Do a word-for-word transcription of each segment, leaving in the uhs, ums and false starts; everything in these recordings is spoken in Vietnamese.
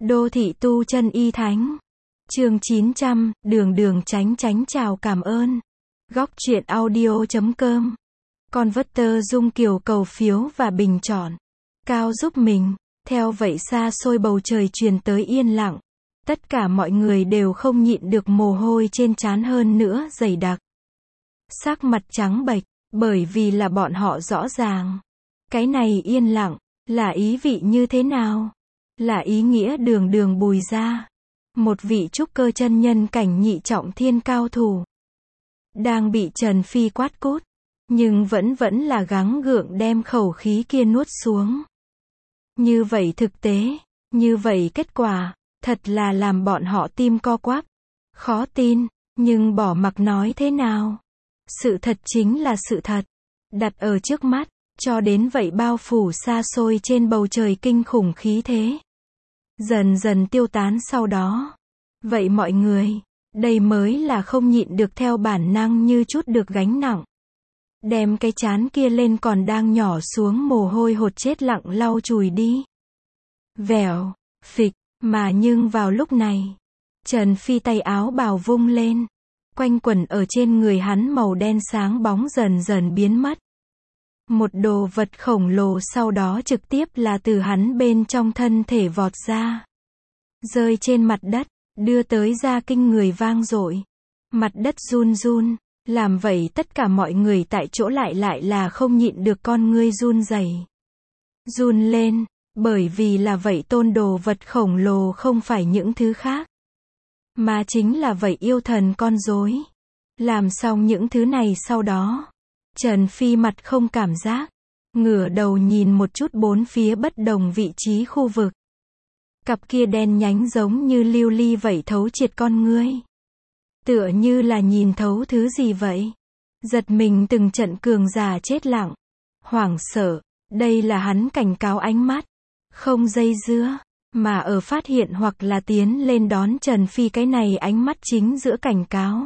Đô thị tu chân y thánh. Chương chín trăm, đường đường chánh chánh chào cảm ơn. Góc truyện audio chấm com. Converter Dung Kiều cầu phiếu và bình chọn. Cao giúp mình. Theo vậy xa xôi bầu trời truyền tới yên lặng. Tất cả mọi người đều không nhịn được mồ hôi trên trán hơn nữa dày đặc. Sắc mặt trắng bệch, bởi vì là bọn họ rõ ràng. Cái này yên lặng, là ý vị như thế nào? Là ý nghĩa đường đường Bùi gia. Một vị trúc cơ chân nhân cảnh nhị trọng thiên cao thủ. Đang bị Trần Phi quát cút. Nhưng vẫn vẫn là gắng gượng đem khẩu khí kia nuốt xuống. Như vậy thực tế, như vậy kết quả, thật là làm bọn họ tim co quắp. Khó tin, nhưng bỏ mặc nói thế nào? Sự thật chính là sự thật. Đặt ở trước mắt, cho đến vậy bao phủ xa xôi trên bầu trời kinh khủng khí thế. Dần dần tiêu tán sau đó. Vậy mọi người, đây mới là không nhịn được theo bản năng như chút được gánh nặng. Đem cái chán kia lên còn đang nhỏ xuống mồ hôi hột chết lặng lau chùi đi. Vèo, phịch, mà nhưng vào lúc này, Trần Phi tay áo bào vung lên. Quanh quẩn ở trên người hắn màu đen sáng bóng dần dần biến mất. Một đồ vật khổng lồ sau đó trực tiếp là từ hắn bên trong thân thể vọt ra. Rơi trên mặt đất, đưa tới ra kinh người vang dội. Mặt đất run run, làm vậy tất cả mọi người tại chỗ lại lại là không nhịn được con ngươi run rẩy. Run lên, bởi vì là vậy tôn đồ vật khổng lồ không phải những thứ khác. Mà chính là vậy yêu thần con rối. Làm xong những thứ này sau đó, Trần Phi mặt không cảm giác, ngửa đầu nhìn một chút bốn phía bất đồng vị trí khu vực. Cặp kia đen nhánh giống như lưu ly vậy thấu triệt con ngươi. Tựa như là nhìn thấu thứ gì vậy. Giật mình từng trận cường giả chết lặng. Hoảng sợ, đây là hắn cảnh cáo ánh mắt. Không dây dưa, mà ở phát hiện hoặc là tiến lên đón Trần Phi cái này ánh mắt chính giữa cảnh cáo.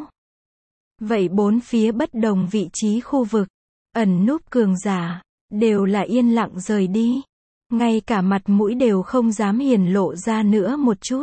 Vậy bốn phía bất đồng vị trí khu vực, ẩn núp cường giả, đều là yên lặng rời đi. Ngay cả mặt mũi đều không dám hiển lộ ra nữa một chút.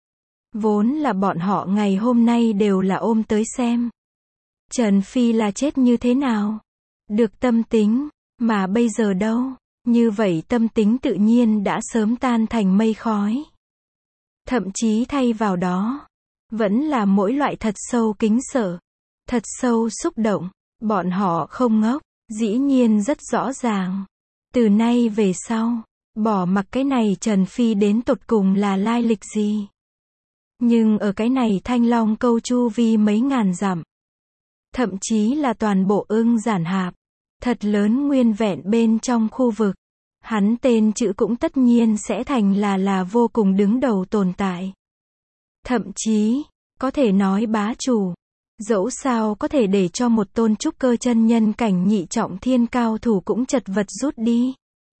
Vốn là bọn họ ngày hôm nay đều là ôm tới xem. Trần Phi là chết như thế nào? Được tâm tính, mà bây giờ đâu? Như vậy tâm tính tự nhiên đã sớm tan thành mây khói. Thậm chí thay vào đó, vẫn là mỗi loại thật sâu kính sợ, thật sâu xúc động. Bọn họ không ngốc, dĩ nhiên rất rõ ràng. Từ nay về sau, bỏ mặc cái này Trần Phi đến tột cùng là lai lịch gì. Nhưng ở cái này Thanh Long câu chu vi mấy ngàn dặm, thậm chí là toàn bộ Ưng Giản Hạp, thật lớn nguyên vẹn bên trong khu vực, hắn tên chữ cũng tất nhiên sẽ thành là là vô cùng đứng đầu tồn tại. Thậm chí, có thể nói bá chủ. Dẫu sao có thể để cho một tôn trúc cơ chân nhân cảnh nhị trọng thiên cao thủ cũng chật vật rút đi.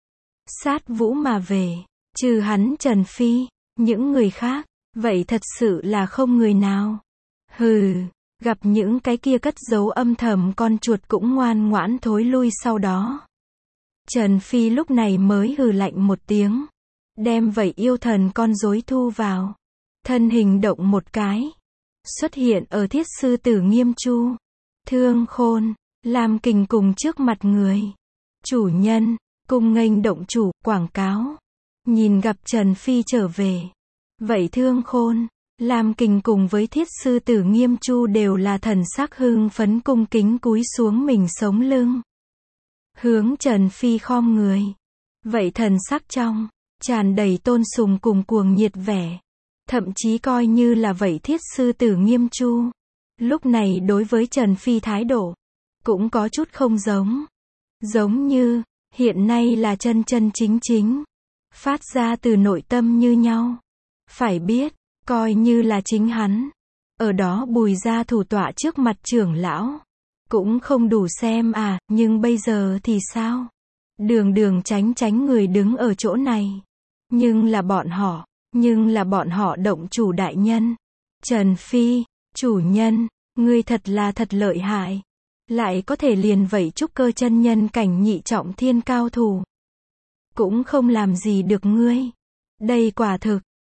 Sát vũ mà về, trừ hắn Trần Phi, những người khác, vậy thật sự là không người nào. Hừ, gặp những cái kia cất giấu âm thầm con chuột cũng ngoan ngoãn thối lui sau đó. Trần Phi lúc này mới hừ lạnh một tiếng, đem vậy yêu thần con rối thu vào. Thân hình động một cái, xuất hiện ở Thiết Sư Tử Nghiêm Chu, Thương Khôn, Lam Kình cùng trước mặt người. Chủ nhân, cùng nghênh động chủ, quảng cáo. Nhìn gặp Trần Phi trở về. Vậy Thương Khôn, Lam Kình cùng với Thiết Sư Tử Nghiêm Chu đều là thần sắc hưng phấn cung kính cúi xuống mình sống lưng. Hướng Trần Phi khom người. Vậy thần sắc trong, tràn đầy tôn sùng cùng cuồng nhiệt vẻ. Thậm chí coi như là vậy Thiết Sư Tử Nghiêm Chu. Lúc này đối với Trần Phi thái độ, cũng có chút không giống. Giống như, hiện nay là chân chân chính chính. Phát ra từ nội tâm như nhau. Phải biết, coi như là chính hắn. Ở đó Bùi gia thủ tọa trước mặt trưởng lão. Cũng không đủ xem à, nhưng bây giờ thì sao? Đường đường tránh tránh người đứng ở chỗ này. Nhưng là bọn họ. Nhưng là bọn họ động chủ đại nhân. Trần Phi, chủ nhân, ngươi thật là thật lợi hại. Lại có thể liền vậy trúc cơ chân nhân cảnh nhị trọng thiên cao thủ. Cũng không làm gì được ngươi. Đây quả thực,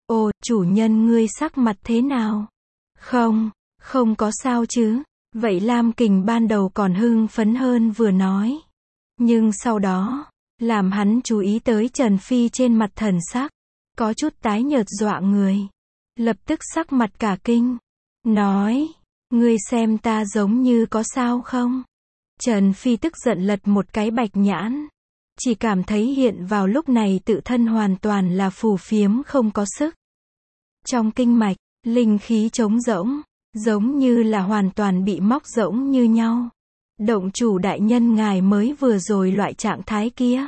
Ồ, chủ nhân ngươi sắc mặt thế nào? Không, không có sao chứ. Vậy Lam Kình ban đầu còn hưng phấn hơn vừa nói. Nhưng sau đó, làm hắn chú ý tới Trần Phi trên mặt thần sắc, có chút tái nhợt dọa người. Lập tức sắc mặt cả kinh. Nói, ngươi xem ta giống như có sao không? Trần Phi tức giận lật một cái bạch nhãn. Chỉ cảm thấy hiện vào lúc này tự thân hoàn toàn là phù phiếm không có sức. Trong kinh mạch, linh khí trống rỗng, giống như là hoàn toàn bị móc rỗng như nhau. Động chủ đại nhân ngài mới vừa rồi loại trạng thái kia.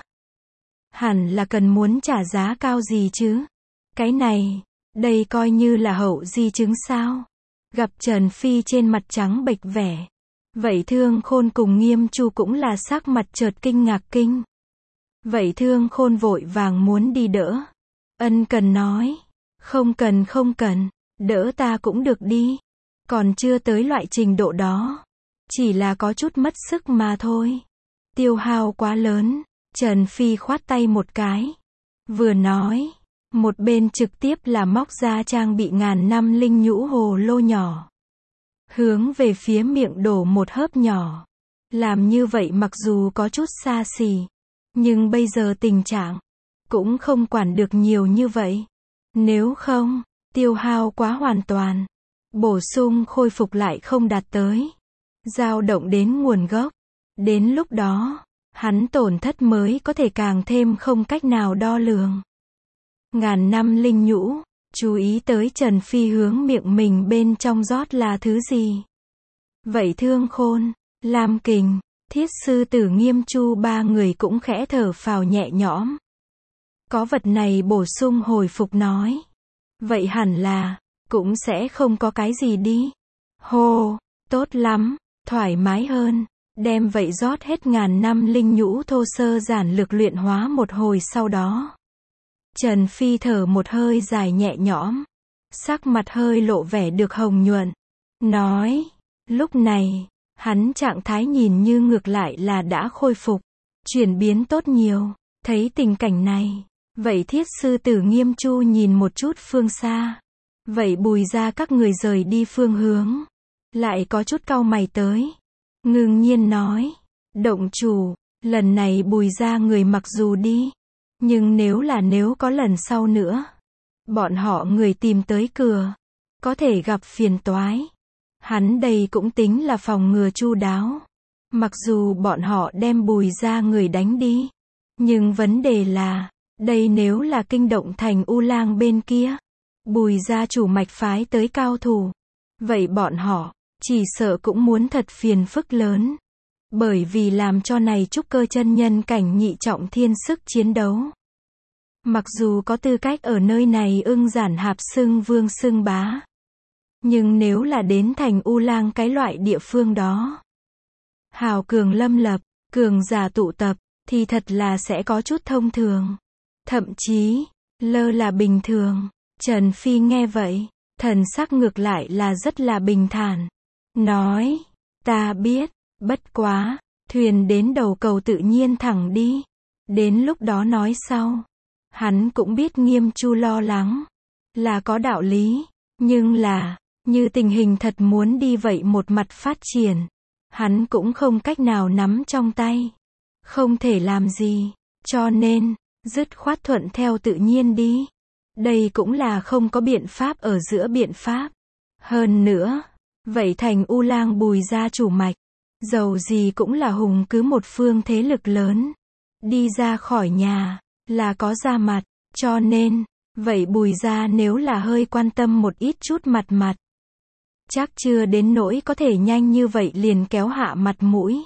Hẳn là cần muốn trả giá cao gì chứ? Cái này, đây coi như là hậu di chứng sao? Gặp Trần Phi trên mặt trắng bệch vẻ. Vậy Thương Khôn cùng Nghiêm Chu cũng là sắc mặt chợt kinh ngạc kinh. Vậy Thương Khôn vội vàng muốn đi đỡ. Ân Cần nói, không cần không cần, đỡ ta cũng được đi. Còn chưa tới loại trình độ đó. Chỉ là có chút mất sức mà thôi. Tiêu hao quá lớn. Trần Phi khoát tay một cái. Vừa nói, một bên trực tiếp là móc ra trang bị ngàn năm linh nhũ hồ lô nhỏ. Hướng về phía miệng đổ một hớp nhỏ. Làm như vậy mặc dù có chút xa xỉ. Nhưng bây giờ tình trạng cũng không quản được nhiều như vậy. Nếu không, tiêu hao quá hoàn toàn. Bổ sung khôi phục lại không đạt tới. Dao động đến nguồn gốc. Đến lúc đó, hắn tổn thất mới có thể càng thêm không cách nào đo lường. Ngàn năm linh nhũ, chú ý tới Trần Phi hướng miệng mình bên trong rót là thứ gì. Vậy Thương Khôn, Lam Kình, Thiết Sư Tử Nghiêm Chu ba người cũng khẽ thở phào nhẹ nhõm. Có vật này bổ sung hồi phục nói. Vậy hẳn là, cũng sẽ không có cái gì đi. Hô, tốt lắm, thoải mái hơn. Đem vậy rót hết ngàn năm linh nhũ thô sơ giản lược luyện hóa một hồi sau đó. Trần Phi thở một hơi dài nhẹ nhõm. Sắc mặt hơi lộ vẻ được hồng nhuận. Nói, lúc này, hắn trạng thái nhìn như ngược lại là đã khôi phục. Chuyển biến tốt nhiều. Thấy tình cảnh này. Vậy Thiết Sư Tử Nghiêm Chu nhìn một chút phương xa. Vậy Bùi ra các người rời đi phương hướng. Lại có chút cau mày tới. Ngưng nhiên nói. Động chủ, lần này Bùi ra người mặc dù đi. Nhưng nếu là nếu có lần sau nữa. Bọn họ người tìm tới cửa. Có thể gặp phiền toái. Hắn đây cũng tính là phòng ngừa chu đáo. Mặc dù bọn họ đem Bùi ra người đánh đi. Nhưng vấn đề là. Đây nếu là kinh động thành U Lang bên kia. Bùi gia chủ mạch phái tới cao thủ. Vậy bọn họ, chỉ sợ cũng muốn thật phiền phức lớn. Bởi vì làm cho này trúc cơ chân nhân cảnh nhị trọng thiên sức chiến đấu. Mặc dù có tư cách ở nơi này ưng giản hạp xưng vương xưng bá. Nhưng nếu là đến thành U Lang cái loại địa phương đó. Hào cường lâm lập, cường giả tụ tập, thì thật là sẽ có chút thông thường. Thậm chí, lơ là bình thường. Trần Phi nghe vậy, thần sắc ngược lại là rất là bình thản. Nói, ta biết, bất quá, thuyền đến đầu cầu tự nhiên thẳng đi. Đến lúc đó nói sau. Hắn cũng biết Nghiêm Chu lo lắng. Là có đạo lý. Nhưng là, như tình hình thật muốn đi vậy một mặt phát triển. Hắn cũng không cách nào nắm trong tay. Không thể làm gì. Cho nên, dứt khoát thuận theo tự nhiên đi. Đây cũng là không có biện pháp ở giữa biện pháp. Hơn nữa, vậy thành U Lang Bùi gia chủ mạch. Dầu gì cũng là hùng cứ một phương thế lực lớn. Đi ra khỏi nhà, là có ra mặt. Cho nên, vậy Bùi gia nếu là hơi quan tâm một ít chút mặt mặt. Chắc chưa đến nỗi có thể nhanh như vậy liền kéo hạ mặt mũi.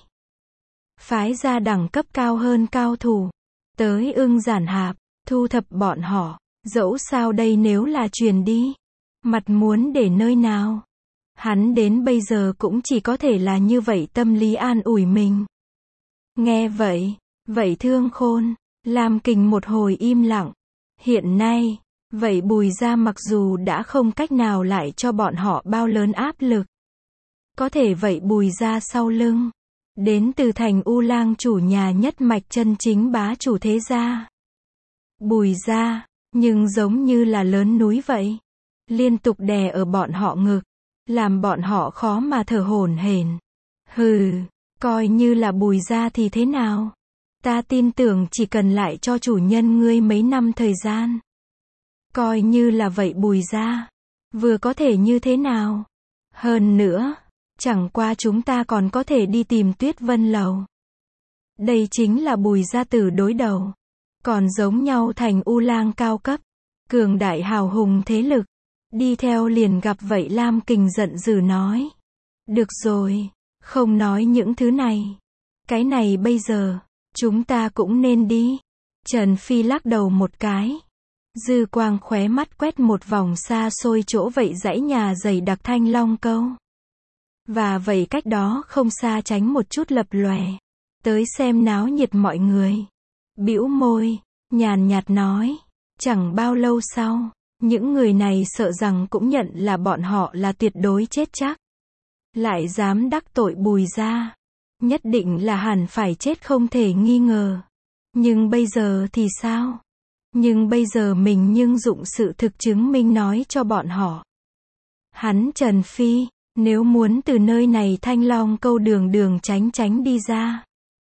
Phái ra đẳng cấp cao hơn cao thủ. Tới ưng giản hạp, thu thập bọn họ. Dẫu sao đây nếu là truyền đi. Mặt muốn để nơi nào. Hắn đến bây giờ cũng chỉ có thể là như vậy tâm lý an ủi mình. Nghe vậy, vậy Thương Khôn, Lam Kình một hồi im lặng. Hiện nay, vậy Bùi gia mặc dù đã không cách nào lại cho bọn họ bao lớn áp lực. Có thể vậy Bùi gia sau lưng. Đến từ thành U Lang chủ nhà nhất mạch chân chính bá chủ thế gia. Bùi gia, nhưng giống như là lớn núi vậy, liên tục đè ở bọn họ ngực, làm bọn họ khó mà thở hổn hển. Hừ, coi như là Bùi gia thì thế nào? Ta tin tưởng chỉ cần lại cho chủ nhân ngươi mấy năm thời gian. Coi như là vậy Bùi gia, vừa có thể như thế nào? Hơn nữa, chẳng qua chúng ta còn có thể đi tìm Tuyết Vân Lầu. Đây chính là Bùi gia tử đối đầu. Còn giống nhau thành U Lang cao cấp, cường đại hào hùng thế lực. Đi theo liền gặp vậy Lam Kình giận dữ nói. Được rồi, không nói những thứ này. Cái này bây giờ, chúng ta cũng nên đi. Trần Phi lắc đầu một cái. Dư quang khóe mắt quét một vòng xa xôi chỗ vậy dãy nhà dày đặc thanh long câu. Và vậy cách đó không xa tránh một chút lập lòe. Tới xem náo nhiệt mọi người. Bĩu môi, nhàn nhạt nói. Chẳng bao lâu sau, những người này sợ rằng cũng nhận là bọn họ là tuyệt đối chết chắc. Lại dám đắc tội Bùi gia. Nhất định là hẳn phải chết không thể nghi ngờ. Nhưng bây giờ thì sao? Nhưng bây giờ mình nhưng dụng sự thực chứng minh nói cho bọn họ. Hắn Trần Phi, nếu muốn từ nơi này thanh long câu đường đường tránh tránh đi ra.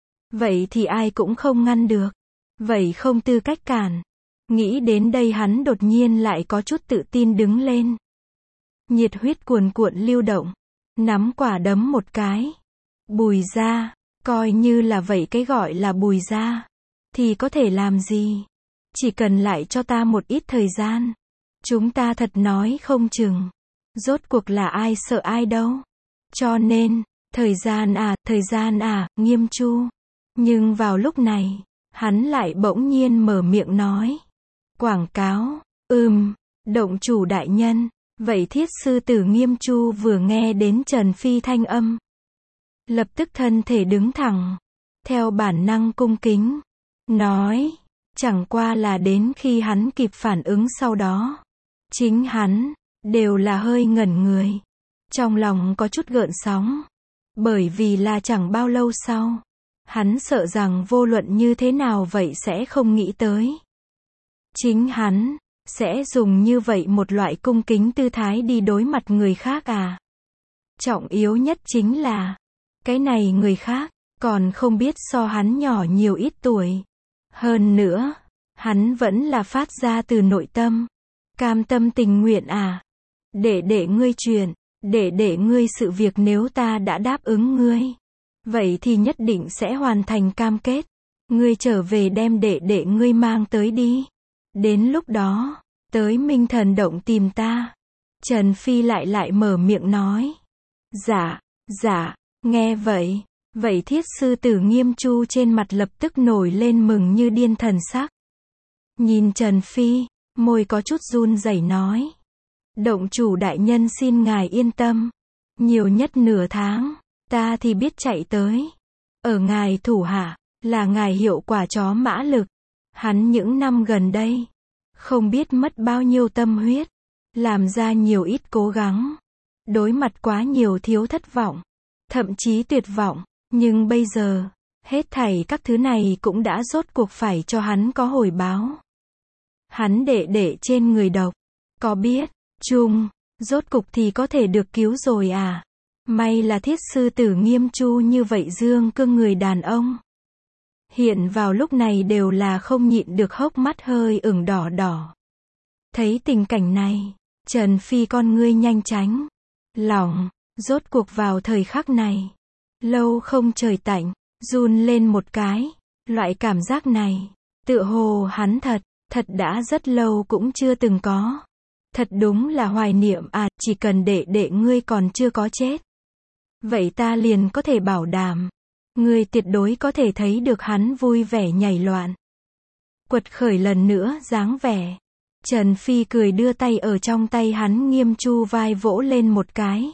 Vậy thì ai cũng không ngăn được. Vậy không tư cách cản. Nghĩ đến đây hắn đột nhiên lại có chút tự tin đứng lên. Nhiệt huyết cuồn cuộn lưu động. Nắm quả đấm một cái. Bùi gia, coi như là vậy cái gọi là Bùi gia. Thì có thể làm gì? Chỉ cần lại cho ta một ít thời gian. Chúng ta thật nói không chừng. Rốt cuộc là ai sợ ai đâu. Cho nên, thời gian à, thời gian à, Nghiêm Chu. Nhưng vào lúc này, hắn lại bỗng nhiên mở miệng nói. Quảng cáo, ừm, động chủ đại nhân. Vậy thiết sư tử Nghiêm Chu vừa nghe đến Trần Phi thanh âm. Lập tức thân thể đứng thẳng. Theo bản năng cung kính. Nói, chẳng qua là đến khi hắn kịp phản ứng sau đó. Chính hắn, đều là hơi ngẩn người. Trong lòng có chút gợn sóng. Bởi vì là chẳng bao lâu sau. Hắn sợ rằng vô luận như thế nào vậy sẽ không nghĩ tới. Chính hắn, sẽ dùng như vậy một loại cung kính tư thái đi đối mặt người khác à. Trọng yếu nhất chính là, cái này người khác, còn không biết so hắn nhỏ nhiều ít tuổi. Hơn nữa, hắn vẫn là phát ra từ nội tâm. Cam tâm tình nguyện à. Để để ngươi truyền, để để ngươi sự việc nếu ta đã đáp ứng ngươi. Vậy thì nhất định sẽ hoàn thành cam kết. Ngươi trở về đem để để ngươi mang tới đi. Đến lúc đó, tới Minh Thần Động tìm ta. Trần Phi lại lại mở miệng nói. Dạ, dạ, nghe vậy. Vậy thiết sư tử Nghiêm Chu trên mặt lập tức nổi lên mừng như điên thần sắc. Nhìn Trần Phi, môi có chút run rẩy nói. Động chủ đại nhân xin ngài yên tâm. Nhiều nhất nửa tháng, ta thì biết chạy tới. Ở ngài thủ hạ, là ngài hiệu quả chó mã lực. Hắn những năm gần đây, không biết mất bao nhiêu tâm huyết. Làm ra nhiều ít cố gắng. Đối mặt quá nhiều thiếu thất vọng. Thậm chí tuyệt vọng. Nhưng bây giờ, hết thảy các thứ này cũng đã rốt cuộc phải cho hắn có hồi báo. Hắn để để trên người độc. Có biết, chung, rốt cục thì có thể được cứu rồi à. May là thiết sư tử Nghiêm Chu như vậy dương cương người đàn ông. Hiện vào lúc này đều là không nhịn được hốc mắt hơi ửng đỏ đỏ. Thấy tình cảnh này, Trần Phi con ngươi nhanh tránh. Lỏng, rốt cuộc vào thời khắc này. Lâu không trời tạnh, run lên một cái. Loại cảm giác này, tựa hồ hắn thật, thật đã rất lâu cũng chưa từng có. Thật đúng là hoài niệm à, chỉ cần để để ngươi còn chưa có chết. Vậy ta liền có thể bảo đảm. Ngươi tuyệt đối có thể thấy được hắn vui vẻ nhảy loạn. Quật khởi lần nữa dáng vẻ. Trần Phi cười đưa tay ở trong tay hắn Nghiêm Chu vai vỗ lên một cái.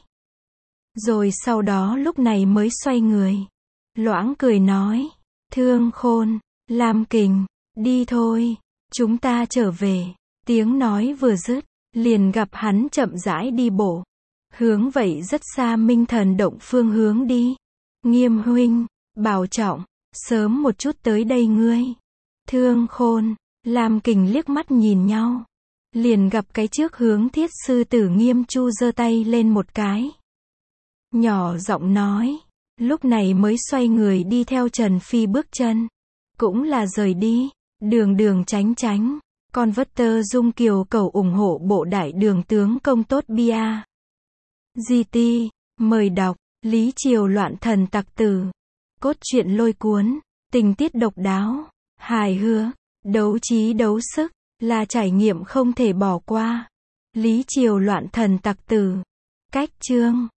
Rồi sau đó lúc này mới xoay người. Loãng cười nói. Thương Khôn, Lam Kình, đi thôi. Chúng ta trở về. Tiếng nói vừa dứt, liền gặp hắn chậm rãi đi bộ. Hướng vậy rất xa Minh Thần Động phương hướng đi. Nghiêm huynh, bảo trọng, sớm một chút tới đây ngươi. Thương Khôn, Lam Kình liếc mắt nhìn nhau. Liền gặp cái trước hướng Thiết sư tử Nghiêm Chu giơ tay lên một cái. Nhỏ giọng nói. Lúc này mới xoay người đi theo Trần Phi bước chân. Cũng là rời đi. Đường đường tránh tránh. Con vất tơ Dung Kiều cầu ủng hộ bộ đại đường tướng công tốt bia. giê tê. Mời đọc. Lý Triều loạn thần tặc tử. Cốt truyện lôi cuốn. Tình tiết độc đáo. Hài hước. Đấu trí đấu sức. Là trải nghiệm không thể bỏ qua. Lý Triều loạn thần tặc tử. Cách chương.